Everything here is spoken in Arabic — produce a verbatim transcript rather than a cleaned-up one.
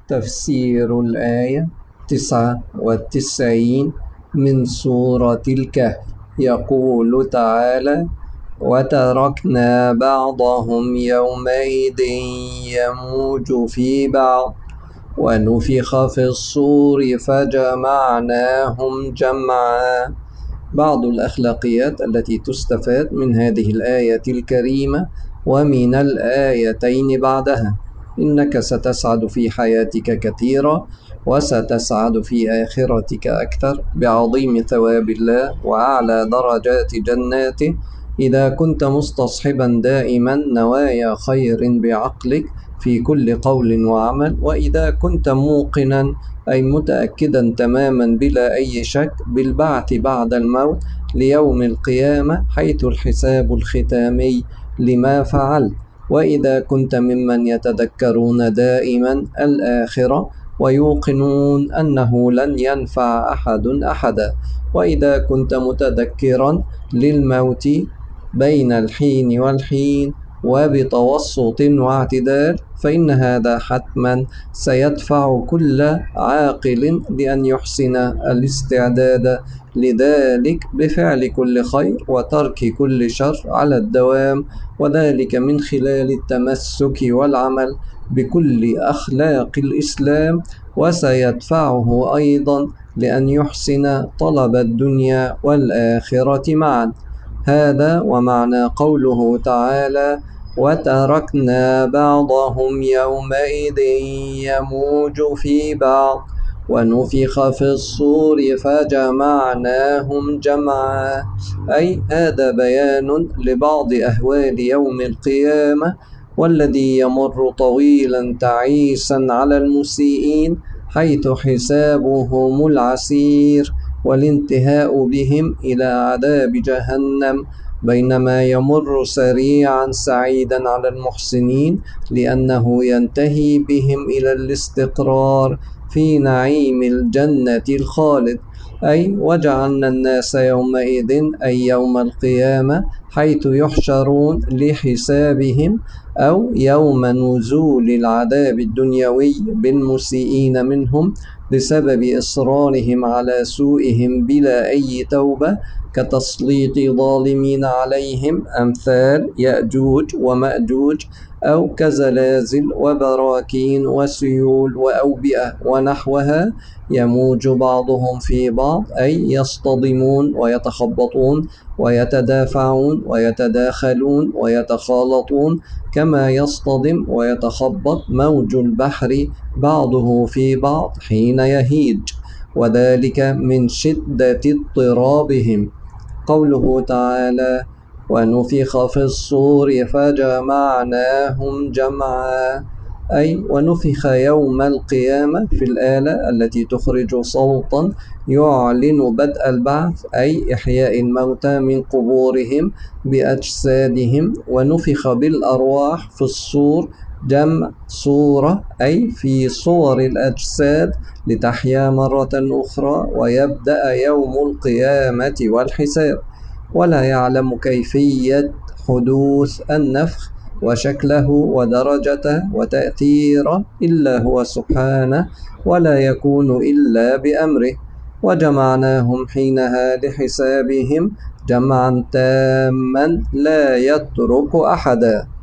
تفسير الآية تسعة والتسعين من سورة الكهف. يقول تعالى: وتركنا بعضهم يومئذ يموج في بعض ونفخ في الصور فجمعناهم جمعا. بعض الأخلاقيات التي تستفاد من هذه الآية الكريمة ومن الآيتين بعدها: إنك ستسعد في حياتك كثيرا، وستسعد في آخرتك أكثر بعظيم ثواب الله وأعلى درجات جناته إذا كنت مستصحبا دائما نوايا خير بعقلك في كل قول وعمل، وإذا كنت موقنا أي متأكدا تماما بلا أي شك بالبعث بعد الموت ليوم القيامة حيث الحساب الختامي لما فعلت، وإذا كنت ممن يتذكرون دائما الآخرة ويوقنون أنه لن ينفع أحد أحدا، وإذا كنت متذكرا للموت بين الحين والحين وبتوسط واعتدال، فإن هذا حتما سيدفع كل عاقل لأن يحسن الاستعداد لذلك بفعل كل خير وترك كل شر على الدوام، وذلك من خلال التمسك والعمل بكل أخلاق الإسلام، وسيدفعه أيضا لأن يحسن طلب الدنيا والآخرة معا. هذا ومعنى قوله تعالى: وتركنا بعضهم يومئذ يموج في بعض ونفخ في الصور فجمعناهم جمعا، أي هذا بيان لبعض أهوال يوم القيامة، والذي يمر طويلا تعيسا على المسيئين حيث حسابهم العسير والانتهاء بهم إلى عذاب جهنم، بينما يمر سريعا سعيدا على المحسنين لأنه ينتهي بهم إلى الاستقرار في نعيم الجنة الخالد. أي وجعلنا الناس يومئذ أي يوم القيامة حيث يحشرون لحسابهم، أو يوم نزول العذاب الدنيوي بالمسيئين منهم بسبب إصرارهم على سوءهم بلا أي توبة، كتسليط ظالمين عليهم أمثال يأجوج ومأجوج، أو كزلازل وبراكين وسيول وأوبئة ونحوها، يموج بعضهم في بعض أي يصطدمون ويتخبطون ويتدافعون ويتداخلون ويتخالطون كما يصطدم ويتخبط موج البحر بعضه في بعض حين يهيج، وذلك من شدة اضطرابهم. قوله تعالى: ونفخ في الصور فجمعناهم جمعا، أي ونفخ يوم القيامة في الآلة التي تخرج صوتا يعلن بدء البعث، أي إحياء الموتى من قبورهم بأجسادهم، ونفخ بالأرواح في الصور جمع صورة أي في صور الأجساد لتحيا مرة أخرى ويبدأ يوم القيامة والحساب. ولا يعلم كيفية حدوث النفخ وشكله ودرجته وتأثيره إلا هو سبحانه، ولا يكون إلا بأمره. وجمعناهم حينها لحسابهم جمعا تاما لا يترك أحدا.